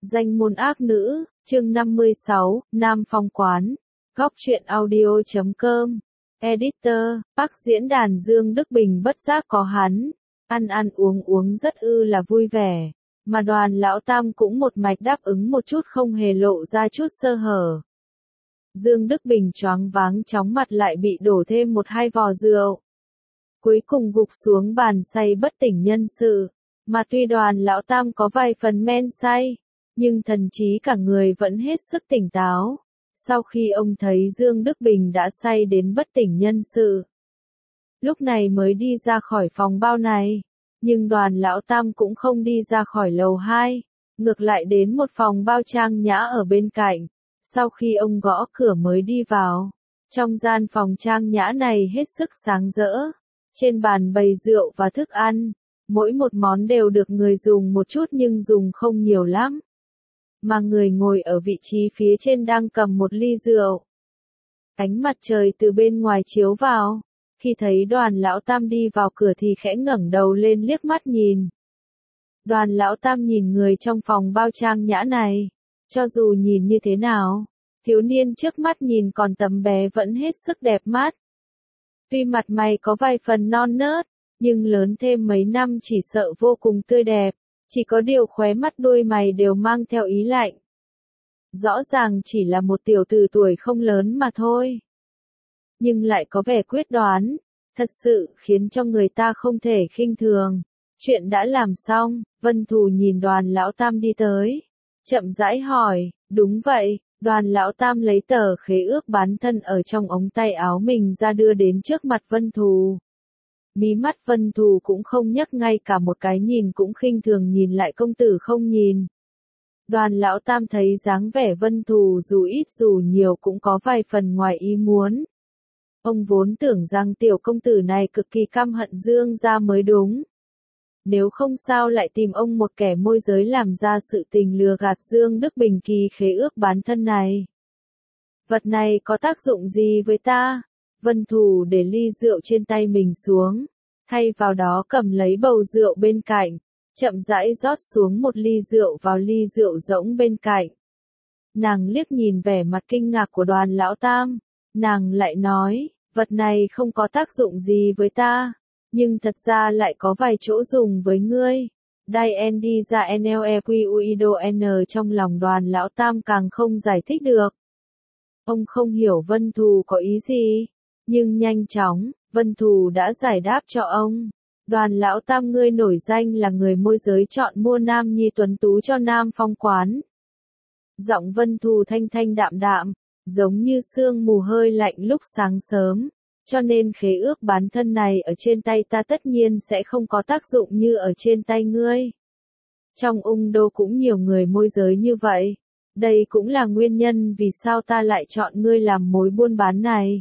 Danh môn ác nữ, chương 56, Nam Phong Quán, góc truyện audio.com, Editor, Bắc diễn đàn Dương Đức Bình bất giác có hắn, ăn uống rất là vui vẻ, mà Đoàn lão tam cũng một mạch đáp ứng một chút không hề lộ ra chút sơ hở. Dương Đức Bình choáng váng chóng mặt lại bị đổ thêm một hai vò rượu. Cuối cùng gục xuống bàn say bất tỉnh nhân sự, mà tuy Đoàn lão tam có vài phần men say, nhưng thần trí cả người vẫn hết sức tỉnh táo. Sau khi ông thấy Dương Đức Bình đã say đến bất tỉnh nhân sự, lúc này mới đi ra khỏi phòng bao này, nhưng Đoàn lão tam cũng không đi ra khỏi lầu 2, ngược lại đến một phòng bao trang nhã ở bên cạnh. Sau khi ông gõ cửa mới đi vào, trong gian phòng trang nhã này hết sức sáng rỡ, trên bàn bày rượu và thức ăn, mỗi một món đều được người dùng một chút nhưng dùng không nhiều lắm. Mà người ngồi ở vị trí phía trên đang cầm một ly rượu. Ánh mặt trời từ bên ngoài chiếu vào, khi thấy Đoàn lão tam đi vào cửa thì khẽ ngẩng đầu lên liếc mắt nhìn. Đoàn lão tam nhìn người trong phòng bao trang nhã này, cho dù nhìn như thế nào, thiếu niên trước mắt nhìn còn tấm bé vẫn hết sức đẹp mắt. Tuy mặt mày có vài phần non nớt, nhưng lớn thêm mấy năm chỉ sợ vô cùng tươi đẹp, chỉ có điều khóe mắt đuôi mày đều mang theo ý lạnh. Rõ ràng chỉ là một tiểu tử tuổi không lớn mà thôi, nhưng lại có vẻ quyết đoán, thật sự khiến cho người ta không thể khinh thường. Chuyện đã làm xong, Vân Thù nhìn Đoàn lão tam đi tới, chậm rãi hỏi, đúng vậy. Đoàn lão tam lấy tờ khế ước bán thân ở trong ống tay áo mình ra đưa đến trước mặt Vân Thù. Mí mắt Vân Thù cũng không nhấc, ngay cả một cái nhìn cũng khinh thường nhìn lại công tử không nhìn. Đoàn lão tam thấy dáng vẻ Vân Thù dù ít dù nhiều cũng có vài phần ngoài ý muốn. Ông vốn tưởng rằng tiểu công tử này cực kỳ căm hận Dương gia mới đúng. Nếu không sao lại tìm ông một kẻ môi giới làm ra sự tình lừa gạt Dương Đức Bình ký khế ước bán thân này. Vật này có tác dụng gì với ta? Vân Thù để ly rượu trên tay mình xuống, thay vào đó cầm lấy bầu rượu bên cạnh, chậm rãi rót xuống một ly rượu vào ly rượu rỗng bên cạnh. Nàng liếc nhìn vẻ mặt kinh ngạc của Đoàn lão tam, nàng lại nói, vật này không có tác dụng gì với ta, nhưng thật ra lại có vài chỗ dùng với ngươi. Dien đi ra NLEQUIDON trong lòng Đoàn lão tam càng không giải thích được. Ông không hiểu Vân Thù có ý gì, nhưng nhanh chóng, Vân Thù đã giải đáp cho ông. Đoàn lão tam, ngươi nổi danh là người môi giới chọn mua nam nhi tuấn tú cho Nam Phong Quán. Giọng Vân Thù thanh thanh đạm đạm, giống như sương mù hơi lạnh lúc sáng sớm. Cho nên khế ước bán thân này ở trên tay ta tất nhiên sẽ không có tác dụng như ở trên tay ngươi. Trong Ung Đô cũng nhiều người môi giới như vậy. Đây cũng là nguyên nhân vì sao ta lại chọn ngươi làm mối buôn bán này.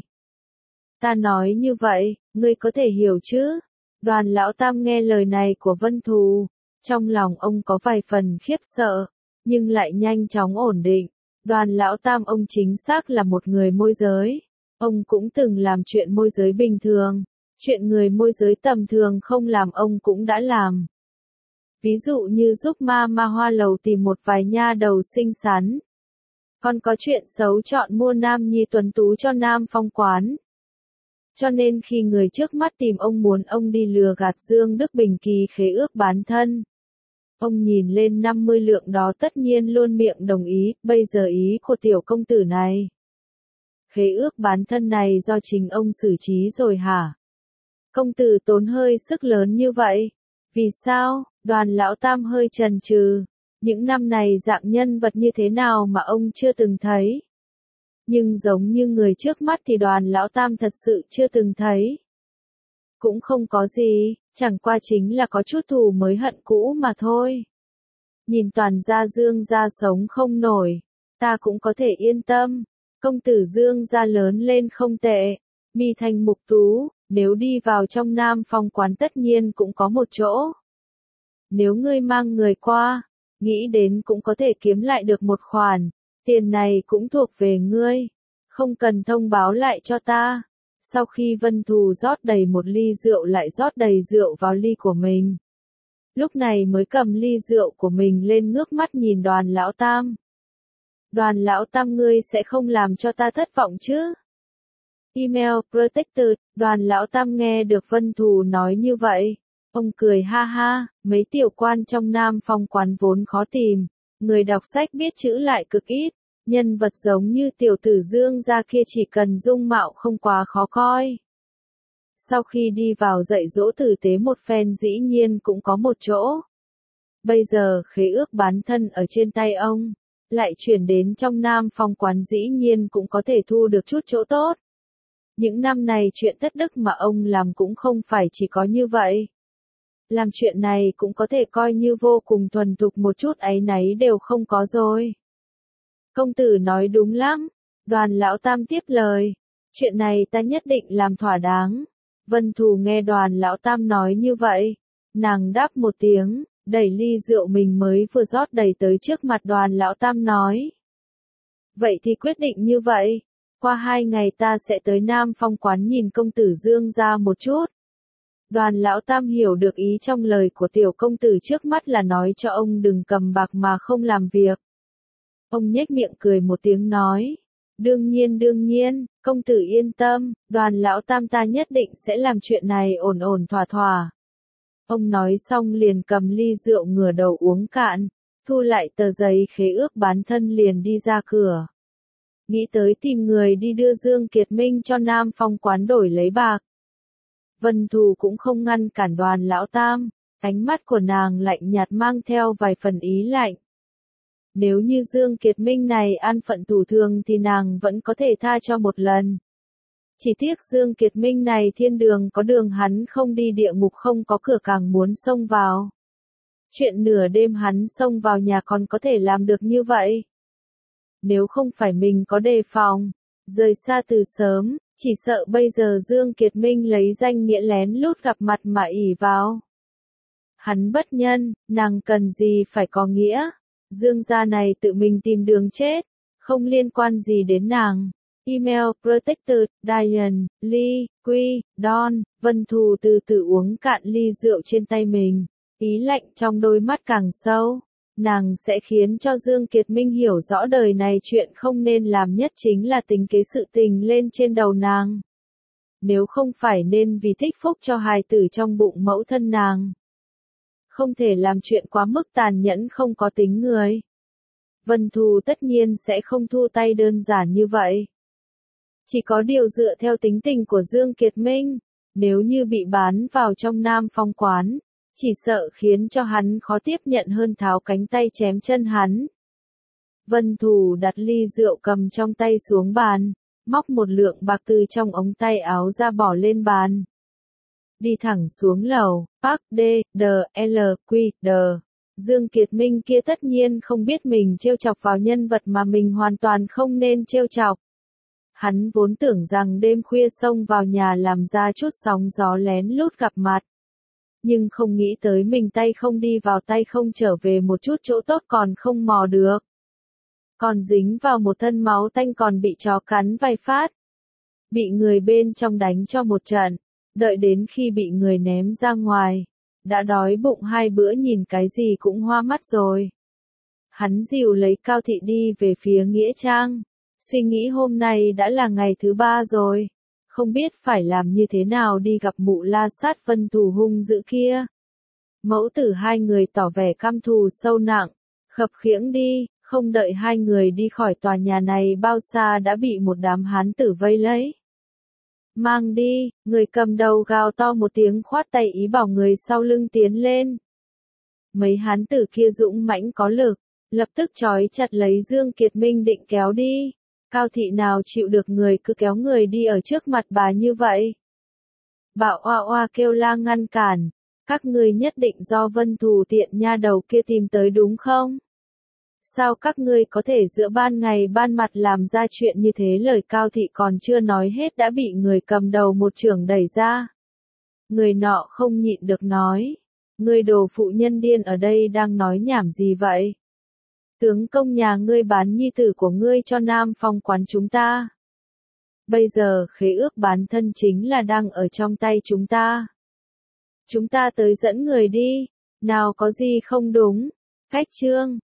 Ta nói như vậy, ngươi có thể hiểu chứ? Đoàn lão tam nghe lời này của Vân Thù, trong lòng ông có vài phần khiếp sợ, nhưng lại nhanh chóng ổn định. Đoàn lão tam ông chính xác là một người môi giới. Ông cũng từng làm chuyện môi giới bình thường, chuyện người môi giới tầm thường không làm ông cũng đã làm. Ví dụ như giúp ma hoa lầu tìm một vài nha đầu xinh xắn. Còn có chuyện xấu chọn mua nam nhi tuấn tú cho Nam Phong Quán. Cho nên khi người trước mắt tìm ông muốn ông đi lừa gạt Dương Đức Bình ký khế ước bán thân, ông nhìn lên 50 lượng đó tất nhiên luôn miệng đồng ý. Bây giờ ý của tiểu công tử này, khế ước bán thân này do chính ông xử trí rồi hả? Công tử tốn hơi sức lớn như vậy. Vì sao? Đoàn lão tam hơi chần chừ. Những năm này dạng nhân vật như thế nào mà ông chưa từng thấy. Nhưng giống như người trước mắt thì Đoàn lão tam thật sự chưa từng thấy. Cũng không có gì, chẳng qua chính là có chút thù mới hận cũ mà thôi. Nhìn toàn gia Dương gia sống không nổi, ta cũng có thể yên tâm. Công tử Dương gia lớn lên không tệ, mi thành mục tú, nếu đi vào trong Nam Phong Quán tất nhiên cũng có một chỗ. Nếu ngươi mang người qua, nghĩ đến cũng có thể kiếm lại được một khoản, tiền này cũng thuộc về ngươi, không cần thông báo lại cho ta. Sau khi Vân Thù rót đầy một ly rượu lại rót đầy rượu vào ly của mình, lúc này mới cầm ly rượu của mình lên ngước mắt nhìn Đoàn lão tam. Đoàn lão tam, ngươi sẽ không làm cho ta thất vọng chứ? Email Protector. Đoàn lão tam nghe được Vân Thù nói như vậy. Ông cười ha ha, mấy tiểu quan trong Nam Phong quán vốn khó tìm. Người đọc sách biết chữ lại cực ít. Nhân vật giống như tiểu tử Dương gia kia chỉ cần dung mạo không quá khó coi. Sau khi đi vào dạy dỗ tử tế một phen dĩ nhiên cũng có một chỗ. Bây giờ khế ước bán thân ở trên tay ông, lại chuyển đến trong Nam Phong quán dĩ nhiên cũng có thể thu được chút chỗ tốt. Những năm này chuyện thất đức mà ông làm cũng không phải chỉ có như vậy. Làm chuyện này cũng có thể coi như vô cùng thuần thục, một chút áy náy đều không có rồi. Công tử nói đúng lắm. Đoàn lão tam tiếp lời. Chuyện này ta nhất định làm thỏa đáng. Vân Thù nghe Đoàn lão tam nói như vậy. Nàng đáp một tiếng, đẩy ly rượu mình mới vừa rót đầy tới trước mặt Đoàn lão tam nói. Vậy thì quyết định như vậy. Qua 2 ngày ta sẽ tới Nam Phong quán nhìn công tử Dương gia một chút. Đoàn lão tam hiểu được ý trong lời của tiểu công tử trước mắt là nói cho ông đừng cầm bạc mà không làm việc. Ông nhếch miệng cười một tiếng nói. Đương nhiên, công tử yên tâm, Đoàn lão tam ta nhất định sẽ làm chuyện này ổn ổn thỏa thỏa. Ông nói xong liền cầm ly rượu ngửa đầu uống cạn, thu lại tờ giấy khế ước bán thân liền đi ra cửa. Nghĩ tới tìm người đi đưa Dương Kiệt Minh cho Nam Phong quán đổi lấy bạc. Vân Thù cũng không ngăn cản Đoàn lão tam, ánh mắt của nàng lạnh nhạt mang theo vài phần ý lạnh. Nếu như Dương Kiệt Minh này an phận thủ thường thì nàng vẫn có thể tha cho một lần. Chỉ tiếc Dương Kiệt Minh này thiên đường có đường hắn không đi, địa ngục không có cửa càng muốn xông vào. Chuyện nửa đêm hắn xông vào nhà còn có thể làm được như vậy. Nếu không phải mình có đề phòng, rời xa từ sớm, chỉ sợ bây giờ Dương Kiệt Minh lấy danh nghĩa lén lút gặp mặt mà ỷ vào. Hắn bất nhân, nàng cần gì phải có nghĩa. Dương gia này tự mình tìm đường chết, không liên quan gì đến nàng. Email Protector. Diane, Lee, Quy, Don. Vân Thù từ từ uống cạn ly rượu trên tay mình, ý lạnh trong đôi mắt càng sâu. Nàng sẽ khiến cho Dương Kiệt Minh hiểu rõ đời này chuyện không nên làm nhất chính là tính kế sự tình lên trên đầu nàng. Nếu không phải nên vì thích phúc cho hài tử trong bụng mẫu thân nàng. Không thể làm chuyện quá mức tàn nhẫn không có tính người. Vân Thù tất nhiên sẽ không thu tay đơn giản như vậy. Chỉ có điều dựa theo tính tình của Dương Kiệt Minh, nếu như bị bán vào trong Nam Phong quán, chỉ sợ khiến cho hắn khó tiếp nhận hơn tháo cánh tay chém chân hắn. Vân Thù đặt ly rượu cầm trong tay xuống bàn, móc một lượng bạc từ trong ống tay áo ra bỏ lên bàn. Đi thẳng xuống lầu, Park D, D, L, Q, D. Dương Kiệt Minh kia tất nhiên không biết mình trêu chọc vào nhân vật mà mình hoàn toàn không nên trêu chọc. Hắn vốn tưởng rằng đêm khuya xông vào nhà làm ra chút sóng gió lén lút gặp mặt. Nhưng không nghĩ tới mình tay không đi vào tay không trở về một chút chỗ tốt còn không mò được. Còn dính vào một thân máu tanh còn bị chó cắn vài phát. Bị người bên trong đánh cho một trận, đợi đến khi bị người ném ra ngoài. Đã đói bụng 2 bữa nhìn cái gì cũng hoa mắt rồi. Hắn dìu lấy Cao Thị đi về phía Nghĩa Trang. Suy nghĩ hôm nay đã là ngày thứ 3 rồi. Không biết phải làm như thế nào đi gặp mụ La Sát Vân Thù hung dữ kia. Mẫu tử 2 người tỏ vẻ căm thù sâu nặng. Khập khiễng đi, không đợi 2 người đi khỏi tòa nhà này bao xa đã bị một đám hán tử vây lấy. Mang đi, người cầm đầu gào to một tiếng khoát tay ý bảo người sau lưng tiến lên. Mấy hán tử kia dũng mãnh có lực, lập tức trói chặt lấy Dương Kiệt Minh định kéo đi. Cao Thị nào chịu được người cứ kéo người đi ở trước mặt bà như vậy. Bà oa oa kêu la ngăn cản, các ngươi nhất định do Vân Thù tiện nha đầu kia tìm tới đúng không? Sao các ngươi có thể giữa ban ngày ban mặt làm ra chuyện như thế? Lời Cao Thị còn chưa nói hết đã bị người cầm đầu một chưởng đẩy ra. Người nọ không nhịn được nói, ngươi đồ phụ nhân điên ở đây đang nói nhảm gì vậy? Tướng công nhà ngươi bán nhi tử của ngươi cho Nam Phong quán chúng ta. Bây giờ khế ước bán thân chính là đang ở trong tay chúng ta. Chúng ta tới dẫn người đi. Nào có gì không đúng? Cách chương